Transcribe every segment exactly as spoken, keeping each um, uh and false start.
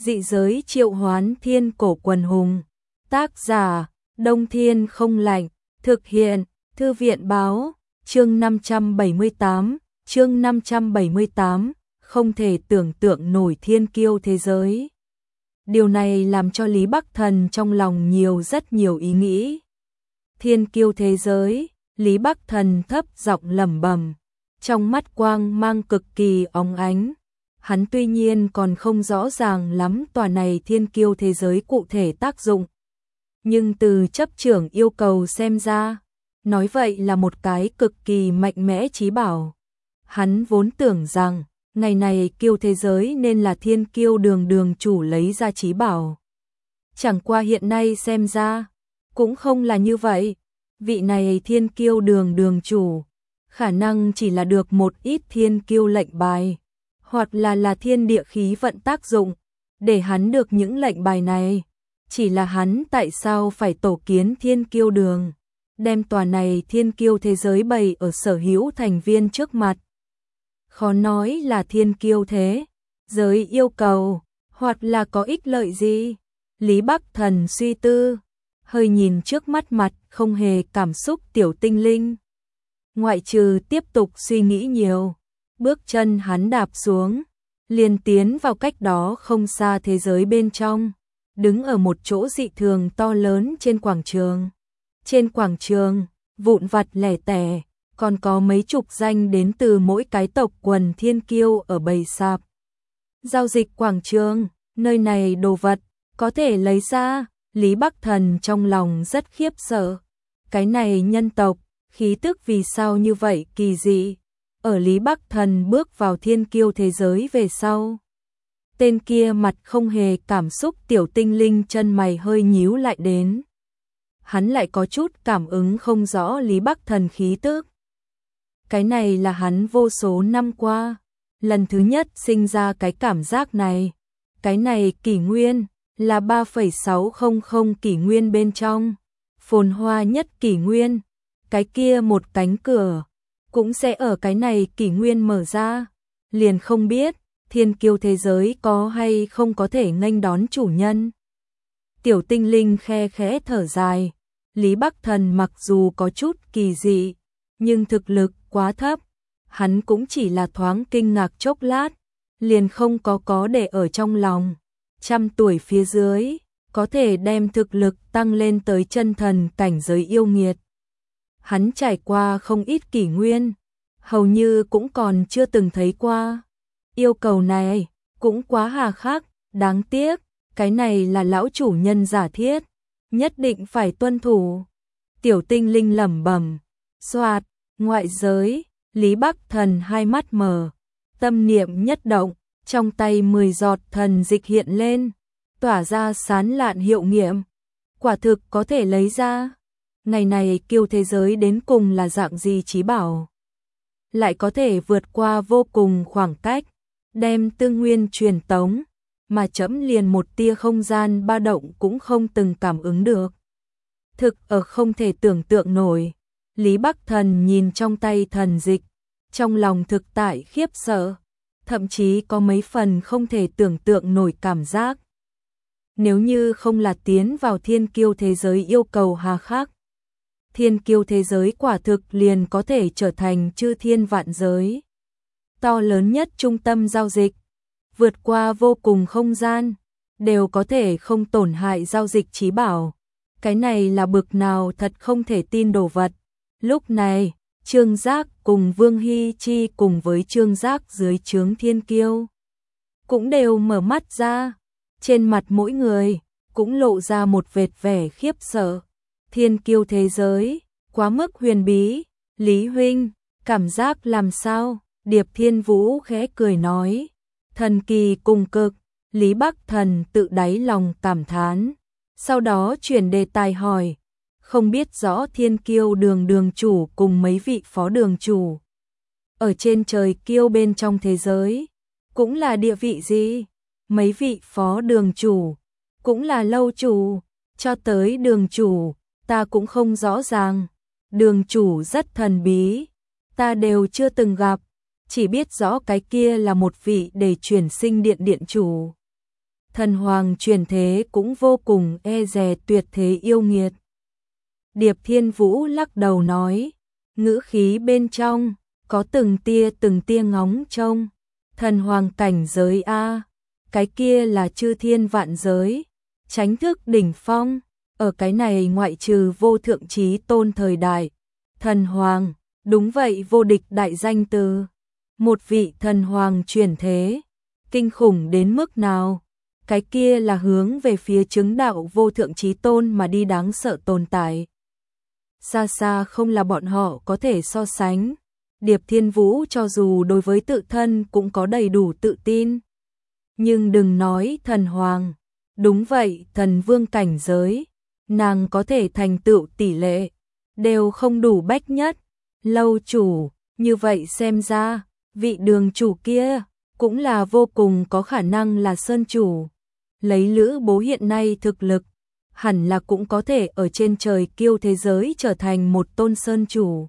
Dị giới triệu hoán thiên cổ quần hùng. Tác giả, Đông Thiên Không Lạnh. Thực hiện, Thư viện báo. Chương năm trăm bảy mươi tám. Chương năm trăm bảy mươi tám. Không thể tưởng tượng nổi thiên kiêu thế giới. Điều này làm cho Lý Bắc Thần trong lòng nhiều rất nhiều ý nghĩ. Thiên kiêu thế giới, Lý Bắc Thần thấp giọng lẩm bẩm, trong mắt quang mang cực kỳ óng ánh. Hắn tuy nhiên còn không rõ ràng lắm tòa này thiên kiêu thế giới cụ thể tác dụng. Nhưng từ chấp trưởng yêu cầu xem ra, nói vậy là một cái cực kỳ mạnh mẽ chí bảo. Hắn vốn tưởng rằng, ngày này kiêu thế giới nên là thiên kiêu đường đường chủ lấy ra chí bảo. Chẳng qua hiện nay xem ra, cũng không là như vậy. Vị này thiên kiêu đường đường chủ, khả năng chỉ là được một ít thiên kiêu lệnh bài, hoặc là là thiên địa khí vận tác dụng, để hắn được những lệnh bài này. Chỉ là hắn tại sao phải tổ kiến thiên kiêu đường, đem tòa này thiên kiêu thế giới bày ở sở hữu thành viên trước mặt. Khó nói là thiên kiêu thế giới yêu cầu, hoặc là có ích lợi gì. Lý Bắc Thần suy tư, hơi nhìn trước mắt mặt không hề cảm xúc tiểu tinh linh. Ngoại trừ tiếp tục suy nghĩ nhiều, bước chân hắn đạp xuống, liền tiến vào cách đó không xa thế giới bên trong, đứng ở một chỗ dị thường to lớn trên quảng trường. Trên quảng trường, vụn vặt lẻ tẻ, còn có mấy chục danh đến từ mỗi cái tộc quần thiên kiêu ở bầy sạp. Giao dịch quảng trường, nơi này đồ vật, có thể lấy ra. Lý Bắc Thần trong lòng rất khiếp sợ. Cái này nhân tộc, khí tức vì sao như vậy kỳ dị. Ở Lý Bắc Thần bước vào thiên kiêu thế giới về sau, tên kia mặt không hề cảm xúc tiểu tinh linh chân mày hơi nhíu lại đến. Hắn lại có chút cảm ứng không rõ Lý Bắc Thần khí tức. Cái này là hắn vô số năm qua, lần thứ nhất sinh ra cái cảm giác này. Cái này kỷ nguyên, là ba phẩy sáu không không kỷ nguyên bên trong, phồn hoa nhất kỷ nguyên. Cái kia một cánh cửa, cũng sẽ ở cái này kỷ nguyên mở ra. Liền không biết, thiên kiêu thế giới có hay không có thể nghênh đón chủ nhân. Tiểu tinh linh khe khẽ thở dài. Lý Bắc Thần mặc dù có chút kỳ dị, nhưng thực lực quá thấp. Hắn cũng chỉ là thoáng kinh ngạc chốc lát, liền không có có để ở trong lòng. Trăm tuổi phía dưới, có thể đem thực lực tăng lên tới chân thần cảnh giới yêu nghiệt. Hắn trải qua không ít kỷ nguyên, hầu như cũng còn chưa từng thấy qua. Yêu cầu này cũng quá hà khắc, đáng tiếc, cái này là lão chủ nhân giả thiết, nhất định phải tuân thủ. Tiểu tinh linh lẩm bẩm, xoạt, ngoại giới, Lý Bắc Thần hai mắt mở, tâm niệm nhất động. Trong tay mười giọt thần dịch hiện lên, tỏa ra sán lạn hiệu nghiệm. Quả thực có thể lấy ra. Ngày này kiêu thế giới đến cùng là dạng gì chí bảo. Lại có thể vượt qua vô cùng khoảng cách, đem tư nguyên truyền tống, mà chấm liền một tia không gian ba động cũng không từng cảm ứng được. Thực ở không thể tưởng tượng nổi. Lý Bắc Thần nhìn trong tay thần dịch, trong lòng thực tại khiếp sợ. Thậm chí có mấy phần không thể tưởng tượng nổi cảm giác. Nếu như không là tiến vào thiên kiêu thế giới yêu cầu hà khắc, thiên kiêu thế giới quả thực liền có thể trở thành chư thiên vạn giới. To lớn nhất trung tâm giao dịch, vượt qua vô cùng không gian, đều có thể không tổn hại giao dịch chí bảo. Cái này là bực nào thật không thể tin đồ vật. Lúc này, Trương Giác cùng Vương Hy Chi cùng với Trương Giác dưới trướng thiên kiêu cũng đều mở mắt ra, trên mặt mỗi người cũng lộ ra một vệt vẻ khiếp sợ. Thiên kiêu thế giới, quá mức huyền bí. Lý huynh, cảm giác làm sao? Điệp Thiên Vũ khẽ cười nói, thần kỳ cùng cực. Lý Bắc Thần tự đáy lòng cảm thán, sau đó chuyển đề tài hỏi, không biết rõ thiên kiêu đường đường chủ cùng mấy vị phó đường chủ ở trên trời kiêu bên trong thế giới cũng là địa vị gì? Mấy vị phó đường chủ cũng là lâu chủ, cho tới đường chủ ta cũng không rõ ràng. Đường chủ rất thần bí, ta đều chưa từng gặp, chỉ biết rõ cái kia là một vị để chuyển sinh điện điện chủ. thần hoàng chuyển thế cũng vô cùng e dè tuyệt thế yêu nghiệt. Điệp Thiên Vũ lắc đầu nói, ngữ khí bên trong có từng tia từng tia ngóng trông. Thần hoàng cảnh giới a, cái kia là chư thiên vạn giới, chánh thức đỉnh phong, ở cái này ngoại trừ vô thượng chí tôn thời đại. Thần hoàng, đúng vậy, vô địch đại danh từ. Một vị thần hoàng chuyển thế, kinh khủng đến mức nào? Cái kia là hướng về phía chứng đạo vô thượng chí tôn mà đi đáng sợ tồn tại. Xa xa không là bọn họ có thể so sánh. Điệp Thiên Vũ cho dù đối với tự thân cũng có đầy đủ tự tin. Nhưng đừng nói thần hoàng. Đúng vậy, thần vương cảnh giới. Nàng có thể thành tựu tỷ lệ. Đều không đủ bách nhất. Lâu chủ, như vậy xem ra, vị đường chủ kia cũng là vô cùng có khả năng là sơn chủ. Lấy Lữ Bố hiện nay thực lực, hẳn là cũng có thể ở trên trời kiêu thế giới trở thành một tôn sơn chủ.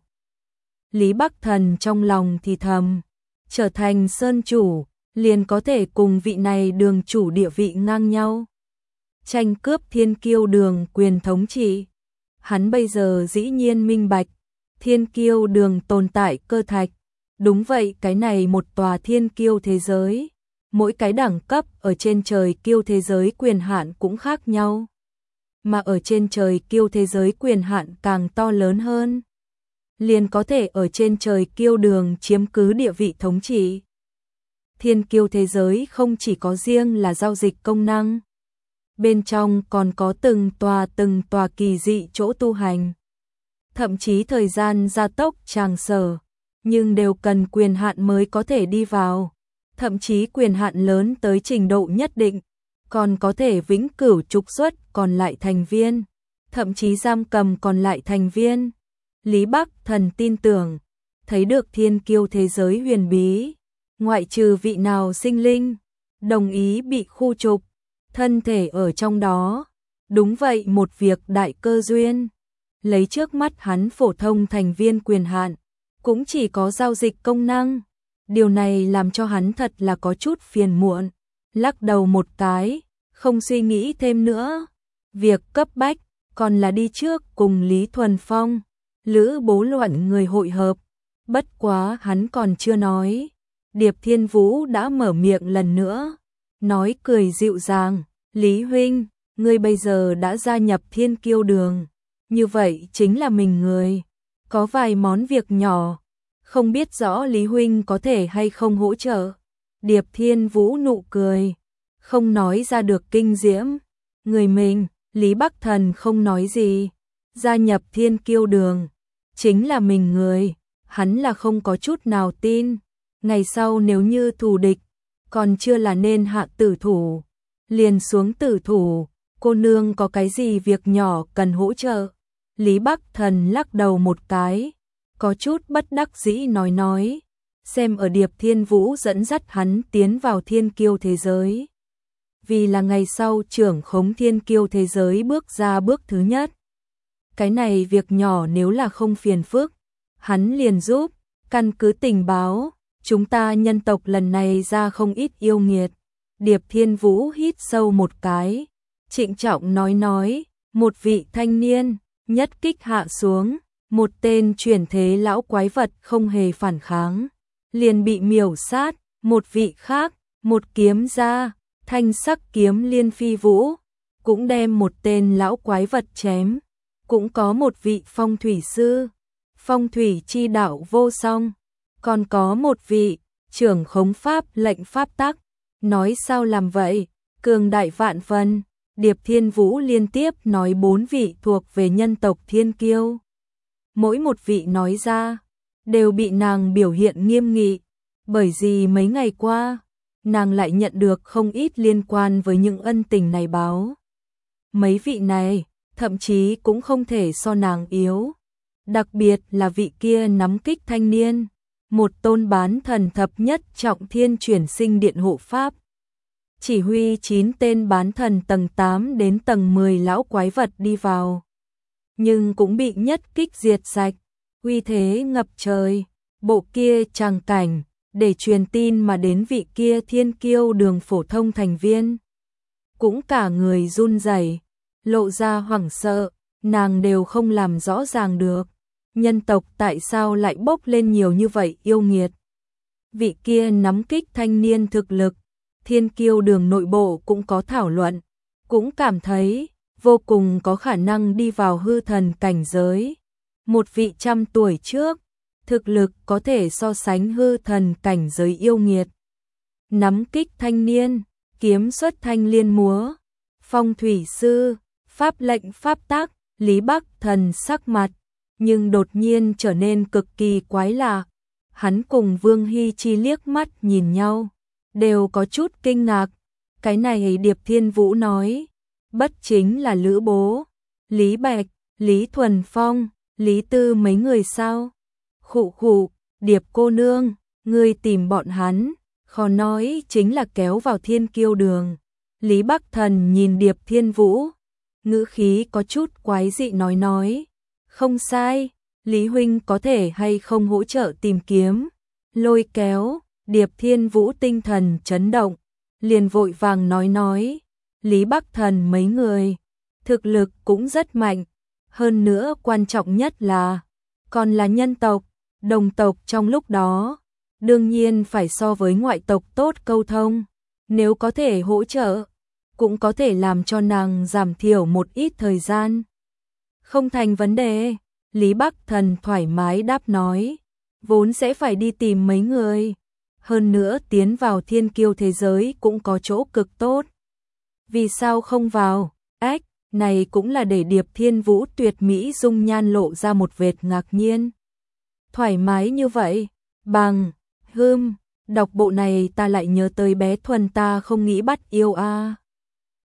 Lý Bắc Thần trong lòng thì thầm, trở thành sơn chủ, liền có thể cùng vị này đường chủ địa vị ngang nhau. Tranh cướp thiên kiêu đường quyền thống trị. Hắn bây giờ dĩ nhiên minh bạch, thiên kiêu đường tồn tại cơ thạch. Đúng vậy, cái này một tòa thiên kiêu thế giới. Mỗi cái đẳng cấp ở trên trời kiêu thế giới quyền hạn cũng khác nhau. Mà ở trên trời kiêu thế giới quyền hạn càng to lớn hơn, liền có thể ở trên trời kiêu đường chiếm cứ địa vị thống trị. Thiên kiêu thế giới không chỉ có riêng là giao dịch công năng, bên trong còn có từng tòa từng tòa kỳ dị chỗ tu hành. Thậm chí thời gian gia tốc tràng sở, nhưng đều cần quyền hạn mới có thể đi vào. Thậm chí quyền hạn lớn tới trình độ nhất định, còn có thể vĩnh cửu trục xuất còn lại thành viên, thậm chí giam cầm còn lại thành viên. Lý Bắc Thần tin tưởng, thấy được thiên kiêu thế giới huyền bí, ngoại trừ vị nào sinh linh, đồng ý bị khu trục, thân thể ở trong đó. Đúng vậy, một việc đại cơ duyên. Lấy trước mắt hắn phổ thông thành viên quyền hạn, cũng chỉ có giao dịch công năng. Điều này làm cho hắn thật là có chút phiền muộn, lắc đầu một cái, không suy nghĩ thêm nữa. Việc cấp bách, còn là đi trước cùng Lý Thuần Phong, Lữ Bố luận người hội hợp. Bất quá hắn còn chưa nói, Điệp Thiên Vũ đã mở miệng lần nữa, nói cười dịu dàng, Lý huynh, ngươi bây giờ đã gia nhập thiên kiêu đường, như vậy chính là mình người, có vài món việc nhỏ, không biết rõ Lý huynh có thể hay không hỗ trợ. Điệp Thiên Vũ nụ cười, không nói ra được kinh diễm. Người mình, Lý Bắc Thần không nói gì, gia nhập thiên kiêu đường, chính là mình người, hắn là không có chút nào tin. Ngày sau nếu như thù địch, còn chưa là nên hạ tử thủ, liền xuống tử thủ. Cô nương có cái gì việc nhỏ cần hỗ trợ? Lý Bắc Thần lắc đầu một cái, có chút bất đắc dĩ nói nói, xem ở Điệp Thiên Vũ dẫn dắt hắn tiến vào thiên kiêu thế giới. Vì là ngày sau trưởng khống thiên kiêu thế giới bước ra bước thứ nhất. Cái này việc nhỏ nếu là không phiền phức, hắn liền giúp. Căn cứ tình báo, chúng ta nhân tộc lần này ra không ít yêu nghiệt. Điệp Thiên Vũ hít sâu một cái, trịnh trọng nói nói, một vị thanh niên, nhất kích hạ xuống, một tên chuyển thế lão quái vật không hề phản kháng, liền bị miểu sát. Một vị khác, một kiếm ra, thanh sắc kiếm liên phi vũ, cũng đem một tên lão quái vật chém. Cũng có một vị phong thủy sư, phong thủy chi đạo vô song, còn có một vị trưởng khống pháp lệnh pháp tắc. Nói sao làm vậy, cường đại vạn phần. Điệp Thiên Vũ liên tiếp nói bốn vị thuộc về nhân tộc thiên kiêu. Mỗi một vị nói ra, đều bị nàng biểu hiện nghiêm nghị, bởi vì mấy ngày qua, nàng lại nhận được không ít liên quan với những ân tình này báo. Mấy vị này, thậm chí cũng không thể so nàng yếu. Đặc biệt là vị kia nắm kích thanh niên, một tôn bán thần thập nhất trọng thiên chuyển sinh điện hộ pháp. Chỉ huy chín tên bán thần tầng tám đến tầng mười lão quái vật đi vào. Nhưng cũng bị nhất kích diệt sạch, uy thế ngập trời. Bộ kia tràng cảnh, để truyền tin mà đến vị kia thiên kiêu đường phổ thông thành viên. cũng cả người run rẩy, lộ ra hoảng sợ, nàng đều không làm rõ ràng được. Nhân tộc tại sao lại bốc lên nhiều như vậy yêu nghiệt? Vị kia nắm kích thanh niên thực lực, Thiên Kiêu Đường nội bộ cũng có thảo luận, cũng cảm thấy vô cùng có khả năng đi vào hư thần cảnh giới. Một vị trăm tuổi trước, thực lực có thể so sánh hư thần cảnh giới yêu nghiệt. Nắm kích thanh niên, kiếm xuất thanh liên múa, phong thủy sư, pháp lệnh pháp tác, Lý Bắc Thần sắc mặt, nhưng đột nhiên trở nên cực kỳ quái lạ. Hắn cùng Vương Hy Chi liếc mắt nhìn nhau, đều có chút kinh ngạc. Cái này Điệp Thiên Vũ nói, bất chính là Lữ Bố, Lý Bạch, Lý Thuần Phong, Lý Tư mấy người sao? Khụ khụ, Điệp cô nương, ngươi tìm bọn hắn, khó nói chính là kéo vào Thiên Kiêu Đường. Lý Bắc Thần nhìn Điệp Thiên Vũ, ngữ khí có chút quái dị nói nói, không sai, Lý huynh có thể hay không hỗ trợ tìm kiếm, lôi kéo. Điệp Thiên Vũ tinh thần chấn động, liền vội vàng nói nói, Lý Bắc Thần mấy người, thực lực cũng rất mạnh, hơn nữa quan trọng nhất là, còn là nhân tộc, đồng tộc trong lúc đó, đương nhiên phải so với ngoại tộc tốt câu thông, nếu có thể hỗ trợ, cũng có thể làm cho nàng giảm thiểu một ít thời gian. Không thành vấn đề, Lý Bắc Thần thoải mái đáp nói, vốn sẽ phải đi tìm mấy người. Hơn nữa tiến vào thiên kiêu thế giới cũng có chỗ cực tốt. Vì sao không vào? Ách, này cũng là để Điệp Thiên Vũ tuyệt mỹ dung nhan lộ ra một vệt ngạc nhiên. Thoải mái như vậy, bằng, hưm, đọc bộ này ta lại nhớ tới bé Thuần ta không nghĩ bắt yêu a. À.